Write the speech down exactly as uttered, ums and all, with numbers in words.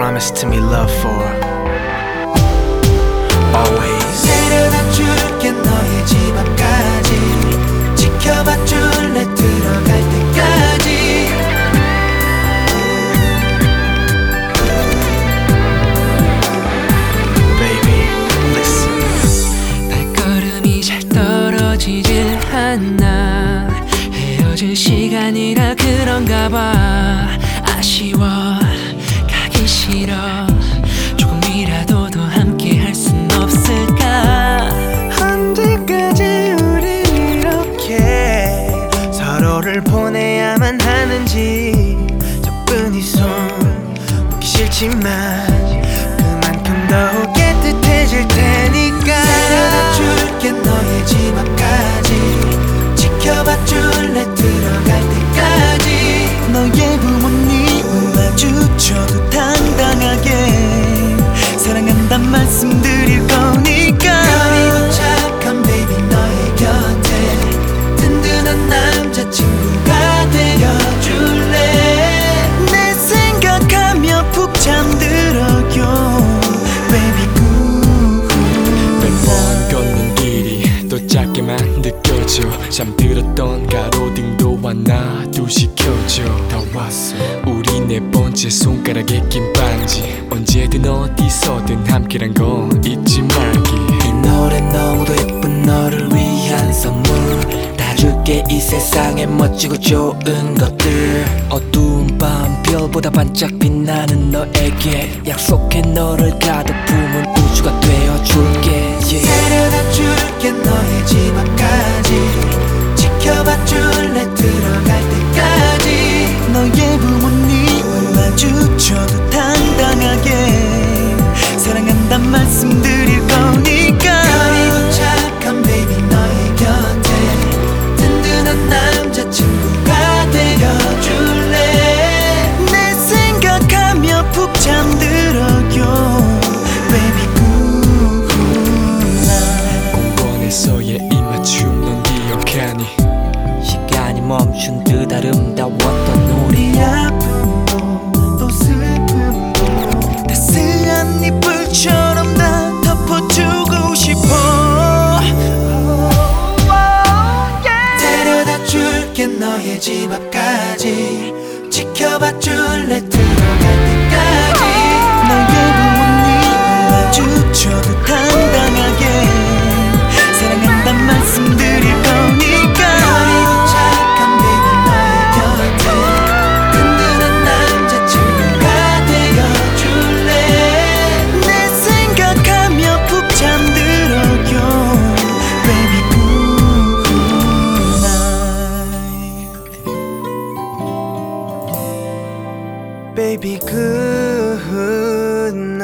promise to me love for always. 데려다 줄게 너의 집 앞까지 지켜봐 줄래 들어갈 때까지. Baby, listen. 발걸음이 잘 떨어지질 않아. 헤어질 시간이라 그런가 봐. 아쉬워 가기 싫어. 조금이라도 더 함께 할 순 없을까. 언제까지 우리 이렇게 서로를 보내야만 하는지. 저뿐이 손 놓기 싫지만 그만큼 더 깨끗해질 테니까. 데려다 줄게 너의 집 앞까지 지켜봐 줄래 들어갈 때까지. 너의 부모님을 마주쳐도 당당하게 사랑한단 말씀 드릴 거니까. 그리고 착한 베이비 너의 곁에 든든한 남자친구가 되어줄래. 내 생각하며 푹 잠들어요 베이비 굿. 매번 걷는 길이 또 짧게만 느껴져. 잠들었던 가로등도 하나 둘씩 켜져. 다 왔어 우리 네 번째 손가락에 낀 반지. 언제든 어디서든 함께란 거 잊지 말기. 이 노래 너무도 예쁜 너를 위한 선물. 다 줄게 이 세상에 멋지고 좋은 것들. 어두운 밤 별보다 반짝 빛나는 너에게 약속해 너를 가득 품은 우주가 되어줄게. yeah. 데려다 줄게 너의 집 앞까지 지켜봐 줄래 들어갈 때까지. 너의 부모님을 마주쳐도 당당하게 사랑한단 말씀 드릴 거니까. 그리고 착한 베이비 너의 곁에 든든한 남자친구가 되어줄래. 내 생각하며 푹 잠들어요 베이비 굿. 공원에서의 입맞춤 넌 기억하니. 시간이 멈춘 듯 아름다웠던 우리 아픔도 또 슬픔도 따스한 이불처럼 다 덮어주고 싶어. 데려다 줄게 너의 집 앞까지 지켜봐 줄래 들어갈 때까지. 너의 부모님을 마주쳐도 당당하게 사랑한단 말씀 드릴 거니까. 그리고 착한 베이비 너의 곁에 든든한 남자친구가 되어줄래. 내 생각하며 푹 잠들어요 베이비 굿나잇. 베이비 굿나잇.